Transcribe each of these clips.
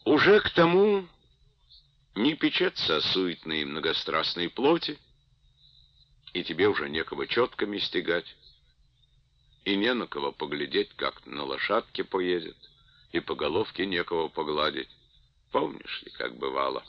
Уже к тому не печется о суетной и многострастной плоти, и тебе уже некого четками стегать, и не на кого поглядеть, как на лошадке поедет, и по головке некого погладить. Помнишь ли, как бывало?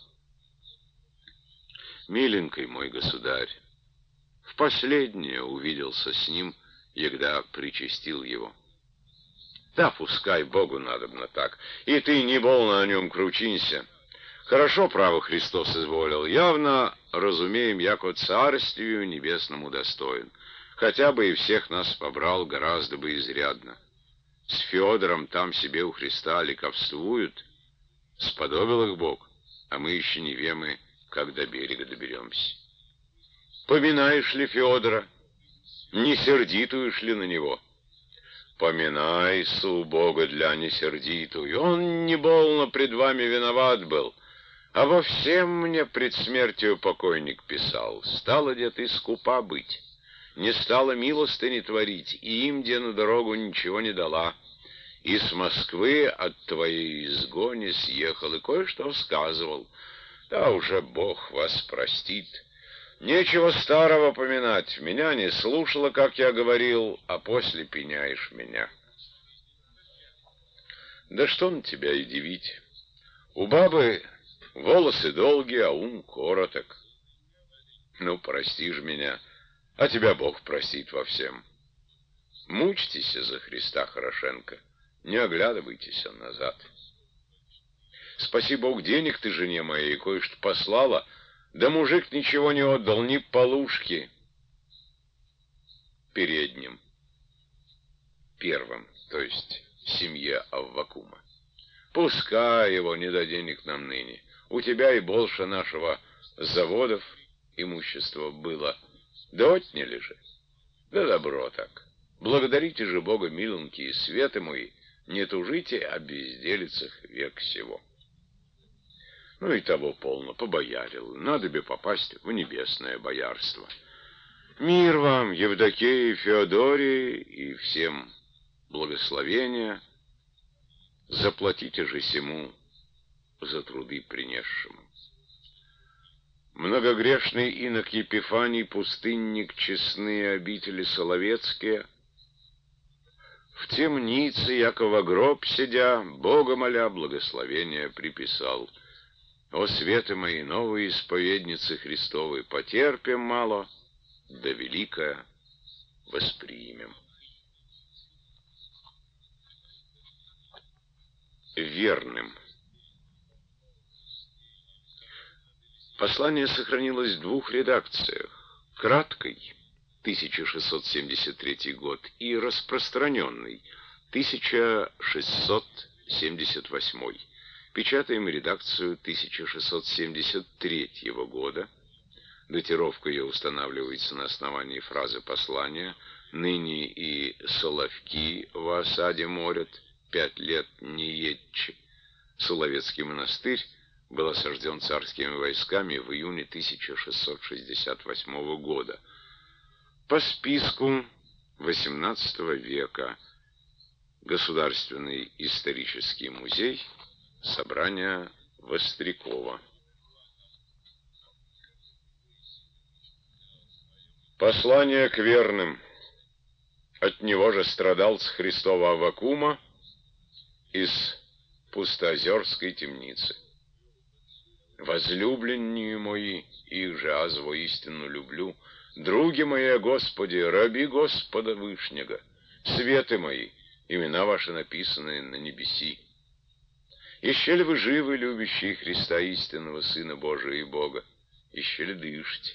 Миленький мой государь, в последнее увиделся с ним, егда причастил его. Да пускай Богу надобно так, и ты не болно о нем кручинься. Хорошо, право, Христос изволил, явно разумеем, яко царствию небесному достоин. Хотя бы и всех нас побрал гораздо бы изрядно. С Федором там себе у Христа ликовствуют, сподобил их Бог, а мы еще не вемы, как до берега доберемся. Поминаешь ли Федора? Не сердитуешь ли на него? Поминайся у Бога для несердитую. Он не болно пред вами виноват был, а во всем мне пред смертью покойник писал. Стало, где ты скупа быть, не стала милостыни творить, и им, где на дорогу ничего не дала. И с Москвы от твоей изгони съехал, и кое-что сказывал. Да уже Бог вас простит. Нечего старого поминать. Меня не слушала, как я говорил, а после пеняешь меня. Да что на тебя и дивить. У бабы волосы долгие, а ум короток. Ну, прости ж меня, а тебя Бог простит во всем. Мучьтесь за Христа хорошенько, не оглядывайтесь назад. Спаси Бог, денег ты жене моей кое-что послала, да мужик ничего не отдал, ни полушки. Передним, первым, то есть семье Аввакума. Пускай его не до денег нам ныне. У тебя и больше нашего заводов имущества было. Да отняли же. Да добро так. Благодарите же Бога, миленькие светы мои, не тужите о безделицах век сего. Ну и того полно, побоярил. Надо бы попасть в небесное боярство. Мир вам, Евдокии, Феодории и всем благословения. Заплатите же сему за труды принесшему. Многогрешный инок Епифаний, пустынник, честные обители соловецкие, в темнице, яко гроб сидя, Бога моля, благословения приписал. О, светы мои, новые исповедницы Христовы, потерпим мало, да великое воспримем. Верным. Послание сохранилось в двух редакциях: краткой, 1673 год, и распространенной, 1678. Печатаем редакцию 1673 года. Датировка ее устанавливается на основании фразы послания: «Ныне и соловки в осаде морят, 5 лет не едче». Соловецкий монастырь был осажден царскими войсками в июне 1668 года. По списку XVIII века. Государственный исторический музей, собрание Вострякова. Послание к верным. От него же страдалец Христова Аввакума из Пустоозерской темницы. Возлюбленные мои, их же аз воистину люблю, други мои, Господи, раби Господа Вышнего, светы мои, имена ваши написаны на небеси. Еще ли вы живы, любящие Христа истинного, Сына Божия и Бога? Еще ли дышите?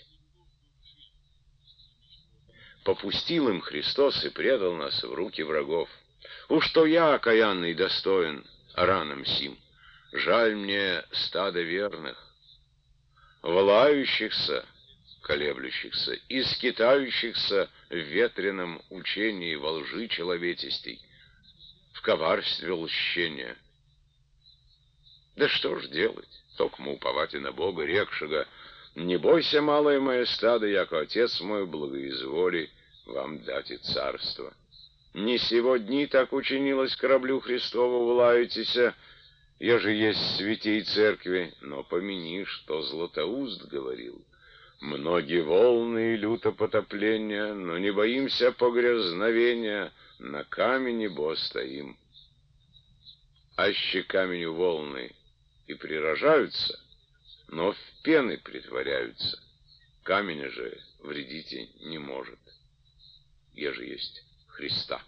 Попустил им Христос и предал нас в руки врагов. Уж то я, окаянный, достоин ранам сим. Жаль мне стада верных, волающихся, колеблющихся и скитающихся в ветреном учении во лжи человечестей, в коварстве лщения. Да что ж делать, токмо уповать и на Бога, рекшего: не бойся, малое мое стадо, яко Отец мой благоизволи вам дать и царство. Не сего дни так учинилось кораблю Христову, влаетеся, Я же есть святей церкви, но помяни, что Златоуст говорил. Многие волны и люто потопления, но не боимся погрязновения, на камени бо стоим. Аще каменю волны и прирожаются, но в пены притворяются. Камень же вредить не может, еже есть Христа.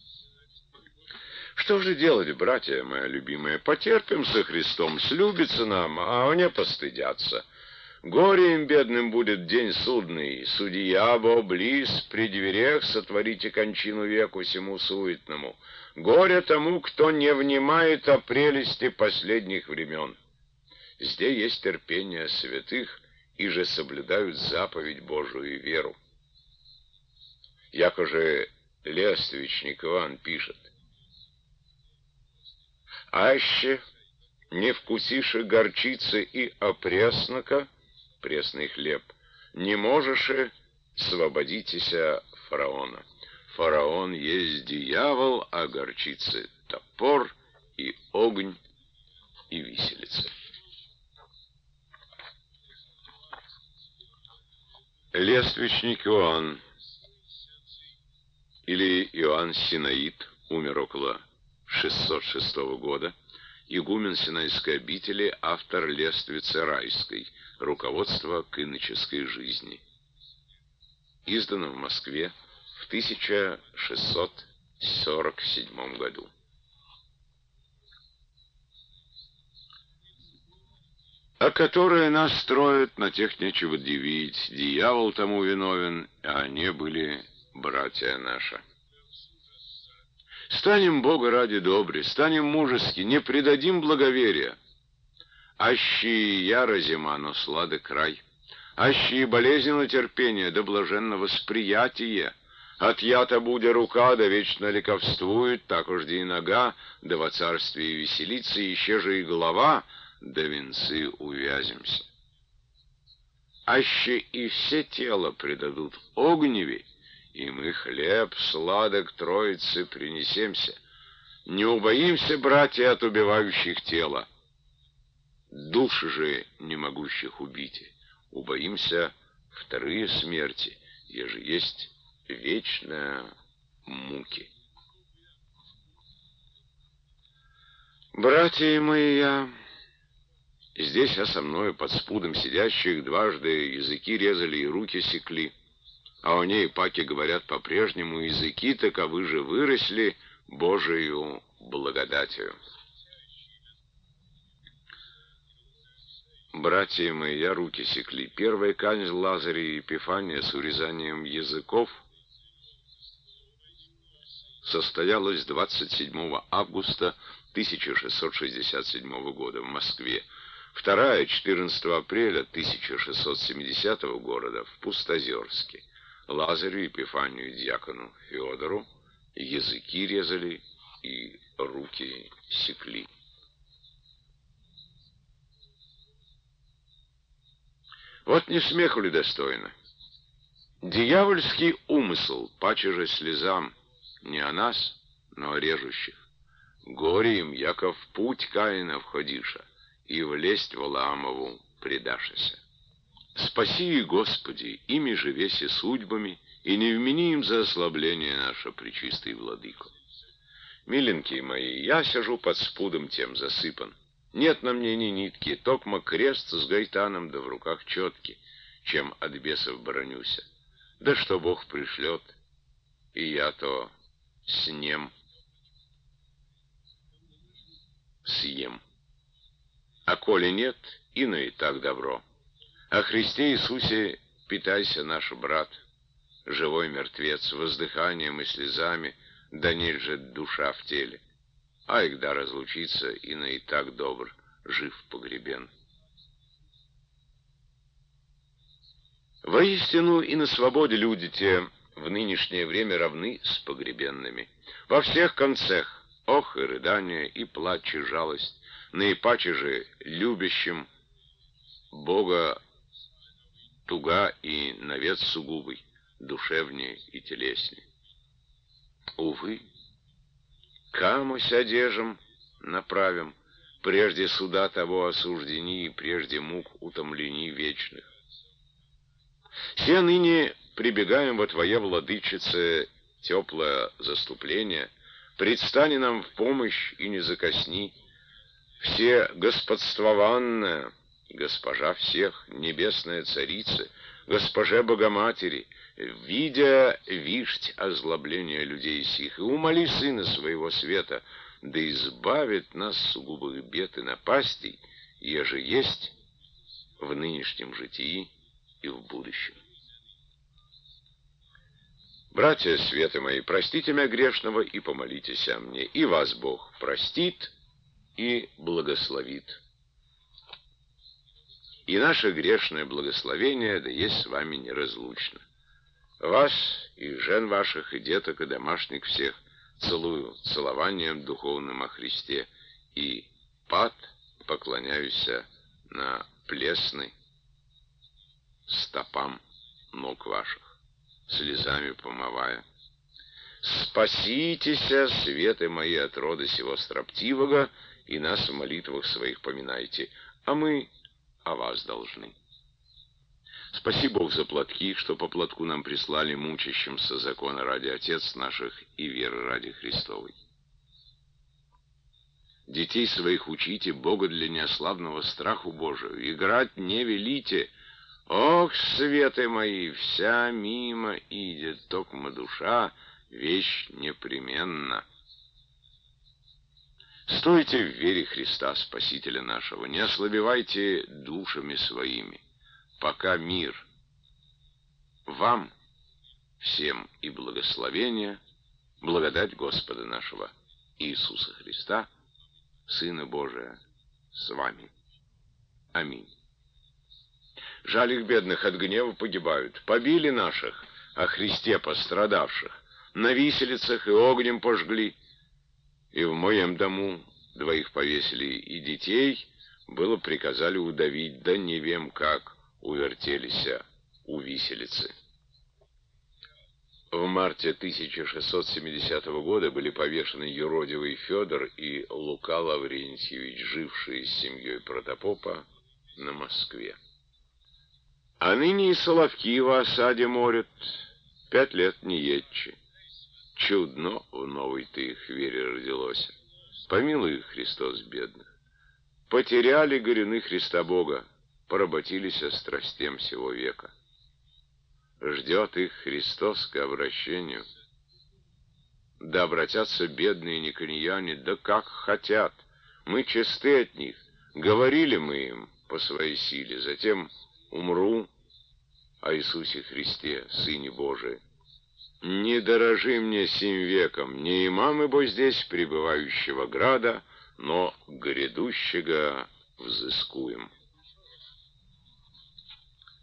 Что же делать, братья мои любимые? Потерпим со Христом, слюбится нам, а они постыдятся. Горе им бедным будет день судный, судья бо близ, при дверях сотворите кончину веку сему суетному. Горе тому, кто не внимает о прелести последних времен. Здесь есть терпение святых, и же соблюдают заповедь Божию и веру. Яко же Лествичник Иван пишет: «Аще не вкусиши горчицы и опреснока, пресный хлеб, не можешь освободитеся фараона. Фараон есть дьявол, а горчицы — топор и огонь и виселица». Лествичник Иоанн, или Иоанн Синаид, умер около 606 года, игумен Синайской обители, автор Лествицы Райской, руководство к иноческой жизни. Издано в Москве в 1647 году. А которые нас строят, на тех нечего дивить, дьявол тому виновен, а они были братья наши. Станем Бога ради добре, станем мужески, не предадим благоверия. Аще яро зима, но сладок край, аще и болезненно терпение, да блаженно восприятие. Отъята буде рука, да вечно ликовствует, так уж и нога, да во царстве веселится, еще же и голова, да венцы увязимся. Аще и все тело предадут огневе, и мы хлеб сладок Троицы принесемся. Не убоимся, братья, от убивающих тело, души же не могущих убить. Убоимся вторые смерти, еже есть вечная муки. Братья мои, здесь я со мною под спудом сидящих дважды языки резали и руки секли, а о ней паки говорят по-прежнему, языки таковы же выросли Божию благодатью. Братья мои, руки секли. Первая казнь Лазаря и Епифания с урезанием языков состоялась 27 августа 1667 года в Москве. Вторая — 14 апреля 1670 года в Пустозерске. Лазарю, Епифанию и дьякону Феодору языки резали и руки секли. Вот не смеху ли достойно? Дьявольский умысл, паче же слезам, не о нас, но о режущих. Горе им, яко в путь Каина входиша, и влезть Валаамову предашися. Спаси, Господи, ими же веси судьбами, и не вмени им за ослабление наше, пречистый владыко. Миленькие мои, я сижу под спудом тем засыпан. Нет на мне ни нитки, токмо крест с гайтаном, да в руках четки, чем от бесов бронюся. Да что Бог пришлет, и я то съем. А коли нет, ино и так добро. О Христе Иисусе питайся, наш брат, живой мертвец, воздыханием и слезами, да нет же душа в теле. А игда разлучиться, ино и так добр, жив погребен. Воистину и на свободе люди те в нынешнее время равны с погребенными. Во всех концах, ох, и рыдание, и плач, и жалость, наипаче же любящим Бога туга и навет сугубый, душевнее и телеснее. Увы, камусь одежем направим, прежде суда того осуждений, прежде мук утомлений вечных. Все ныне прибегаем во Твоя, Владычице, теплое заступление, предстани нам в помощь и не закосни. Все господствованная, госпожа всех, небесная царица, госпоже Богоматери, видя вишть озлобления людей сих, и умоли Сына Своего света, да избавит нас сугубых бед и напастей, еже есть в нынешнем житии и в будущем. Братья светы мои, простите меня грешного и помолитесь о мне, и вас Бог простит и благословит. И наше грешное благословение да есть с вами неразлучно. Вас и жен ваших, и деток, и домашних всех целую целованием духовным о Христе, и поклоняюсь на плесны стопам ног ваших, слезами помывая. Спаситеся, светы мои, от рода сего строптивого, и нас в молитвах своих поминайте, а мы о вас должны. Спаси Бог за платки, что по платку нам прислали мучащимся закона ради Отец наших и веры ради Христовой. Детей своих учите, Бога для неослабного страху Божию, играть не велите. Ох, светы мои, вся мимо идет, токма душа, вещь непременна. Стойте в вере Христа, Спасителя нашего, не ослабевайте душами своими, пока мир вам всем и благословение, благодать Господа нашего Иисуса Христа, Сына Божия, с вами. Аминь. Жаль их бедных, от гнева погибают. Побили наших, о Христе пострадавших, на виселицах и огнем пожгли. И в моем дому двоих повесили, и детей было приказали удавить, да не вем как увертелися у виселицы. В марте 1670 года были повешены юродивый Федор и Лука Лаврентьевич, жившие с семьей протопопа на Москве. А ныне и соловки в осаде морят, 5 лет не едче. Чудно в новой ты их вере родилось. Помилуй их, Христос, бедных. Потеряли горюны Христа Бога, поработились о страстям сего века. Ждет их Христос к обращению. Да обратятся бедные никонияне, да как хотят. Мы чисты от них. Говорили мы им по своей силе. Затем умру о Иисусе Христе, Сыне Божий. Не дорожи мне сим веком, не имам ибо здесь пребывающего града, но грядущего взыскуем.